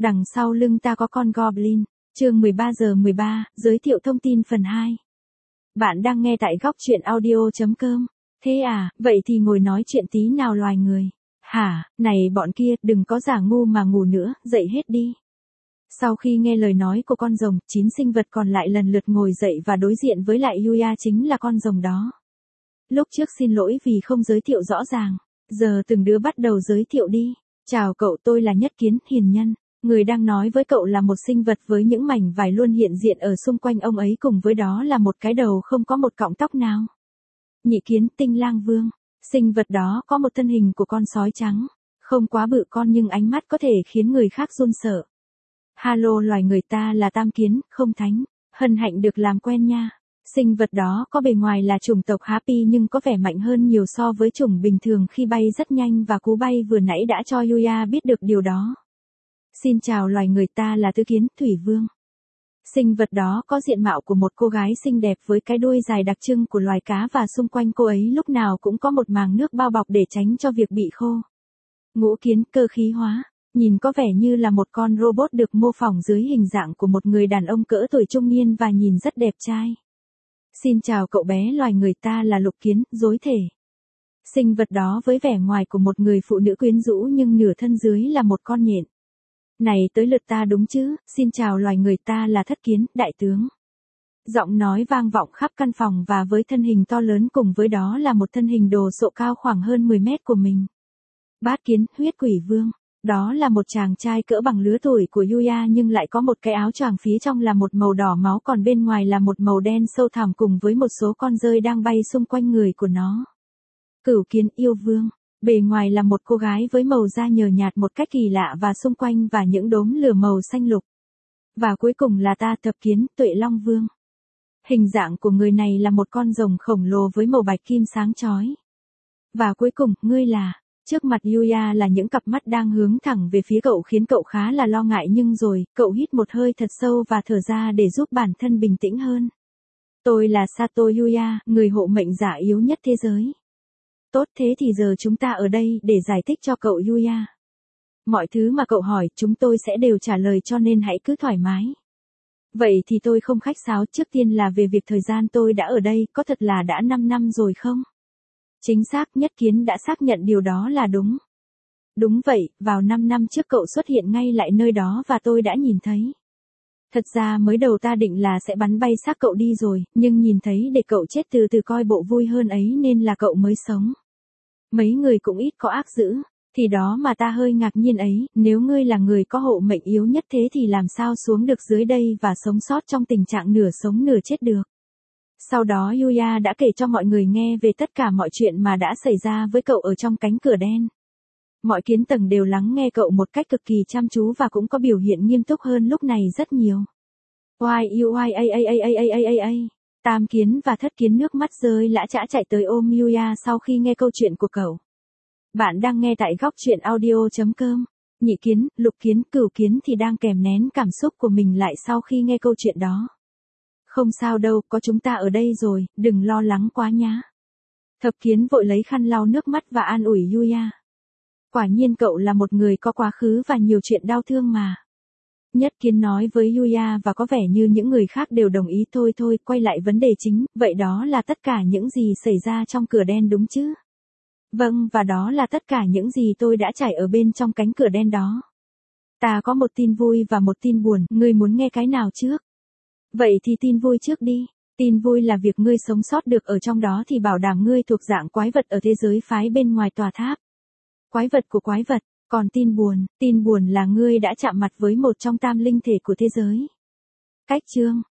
Đằng sau lưng ta có con Goblin. Chương 13:13, giới thiệu thông tin phần 2. Bạn đang nghe tại góc truyện audio.com. Thế à, vậy thì ngồi nói chuyện tí nào loài người. Hả, này bọn kia, đừng có giả ngu mà ngủ nữa, dậy hết đi. Sau khi nghe lời nói của con rồng, 9 sinh vật còn lại lần lượt ngồi dậy và đối diện với lại Yuya chính là con rồng đó. Lúc trước xin lỗi vì không giới thiệu rõ ràng. Giờ từng đứa bắt đầu giới thiệu đi. Chào cậu, tôi là Nhất Kiến, hiền nhân. Người đang nói với cậu là một sinh vật với những mảnh vải luôn hiện diện ở xung quanh ông ấy, cùng với đó là một cái đầu không có một cọng tóc nào. Nhị Kiến, Tinh Lang Vương. Sinh vật đó có một thân hình của con sói trắng. Không quá bự con nhưng ánh mắt có thể khiến người khác run sợ. Halo, loài người ta là Tam Kiến, không thánh. Hân hạnh được làm quen nha. Sinh vật đó có bề ngoài là chủng tộc Happy nhưng có vẻ mạnh hơn nhiều so với chủng bình thường, khi bay rất nhanh và cú bay vừa nãy đã cho Yuya biết được điều đó. Xin chào, loài người ta là Tứ Kiến, Thủy Vương. Sinh vật đó có diện mạo của một cô gái xinh đẹp với cái đuôi dài đặc trưng của loài cá, và xung quanh cô ấy lúc nào cũng có một màng nước bao bọc để tránh cho việc bị khô. Ngũ Kiến, cơ khí hóa. Nhìn có vẻ như là một con robot được mô phỏng dưới hình dạng của một người đàn ông cỡ tuổi trung niên và nhìn rất đẹp trai. Xin chào cậu bé, loài người ta là Lục Kiến, rối thể. Sinh vật đó với vẻ ngoài của một người phụ nữ quyến rũ nhưng nửa thân dưới là một con nhện. Này, tới lượt ta đúng chứ, xin chào, loài người ta là Thất Kiến, đại tướng. Giọng nói vang vọng khắp căn phòng và với thân hình to lớn cùng với đó là một thân hình đồ sộ cao khoảng hơn 10 mét của mình. Bát Kiến, huyết quỷ vương. Đó là một chàng trai cỡ bằng lứa tuổi của Yuya nhưng lại có một cái áo choàng phía trong là một màu đỏ máu, còn bên ngoài là một màu đen sâu thẳm cùng với một số con dơi đang bay xung quanh người của nó. Cửu Kiến, yêu vương. Bề ngoài là một cô gái với màu da nhờ nhạt một cách kỳ lạ và xung quanh và những đốm lửa màu xanh lục. Và cuối cùng là ta, Thập Kiến, Tuệ Long Vương. Hình dạng của người này là một con rồng khổng lồ với màu bạch kim sáng chói. Và cuối cùng, ngươi là... Trước mặt Yuya là những cặp mắt đang hướng thẳng về phía cậu khiến cậu khá là lo ngại, nhưng rồi, cậu hít một hơi thật sâu và thở ra để giúp bản thân bình tĩnh hơn. Tôi là Sato Yuya, người hộ mệnh giả yếu nhất thế giới. Tốt, thế thì giờ chúng ta ở đây để giải thích cho cậu Yuya. Mọi thứ mà cậu hỏi chúng tôi sẽ đều trả lời, cho nên hãy cứ thoải mái. Vậy thì tôi không khách sáo, trước tiên là về việc thời gian tôi đã ở đây, có thật là đã 5 năm rồi không? Chính xác, Nhất Kiến đã xác nhận điều đó là đúng. Đúng vậy, vào 5 năm trước cậu xuất hiện ngay lại nơi đó và tôi đã nhìn thấy. Thật ra mới đầu ta định là sẽ bắn bay xác cậu đi rồi, nhưng nhìn thấy để cậu chết từ từ coi bộ vui hơn ấy nên là cậu mới sống. Mấy người cũng ít có ác dữ, thì đó mà ta hơi ngạc nhiên ấy, nếu ngươi là người có hộ mệnh yếu nhất thế thì làm sao xuống được dưới đây và sống sót trong tình trạng nửa sống nửa chết được. Sau đó Yuya đã kể cho mọi người nghe về tất cả mọi chuyện mà đã xảy ra với cậu ở trong cánh cửa đen. Mọi kiến tầng đều lắng nghe cậu một cách cực kỳ chăm chú và cũng có biểu hiện nghiêm túc hơn lúc này rất nhiều. Tam Kiến và Thất Kiến nước mắt rơi lã chã chạy tới ôm Yuya sau khi nghe câu chuyện của cậu. Bạn đang nghe tại góc truyện audio.com. Nhị Kiến, Lục Kiến, Cửu Kiến thì đang kèm nén cảm xúc của mình lại sau khi nghe câu chuyện đó. Không sao đâu, có chúng ta ở đây rồi, đừng lo lắng quá nhá. Thập Kiến vội lấy khăn lau nước mắt và an ủi Yuya. Quả nhiên cậu là một người có quá khứ và nhiều chuyện đau thương mà. Nhất Kiến nói với Yuya và có vẻ như những người khác đều đồng ý. Thôi, quay lại vấn đề chính, vậy đó là tất cả những gì xảy ra trong cửa đen đúng chứ? Vâng, và đó là tất cả những gì tôi đã trải ở bên trong cánh cửa đen đó. Ta có một tin vui và một tin buồn, ngươi muốn nghe cái nào trước? Vậy thì tin vui trước đi. Tin vui là việc ngươi sống sót được ở trong đó thì bảo đảm ngươi thuộc dạng quái vật ở thế giới phái bên ngoài tòa tháp. Quái vật của quái vật. Còn tin buồn là ngươi đã chạm mặt với một trong tam linh thể của thế giới. Cách chương.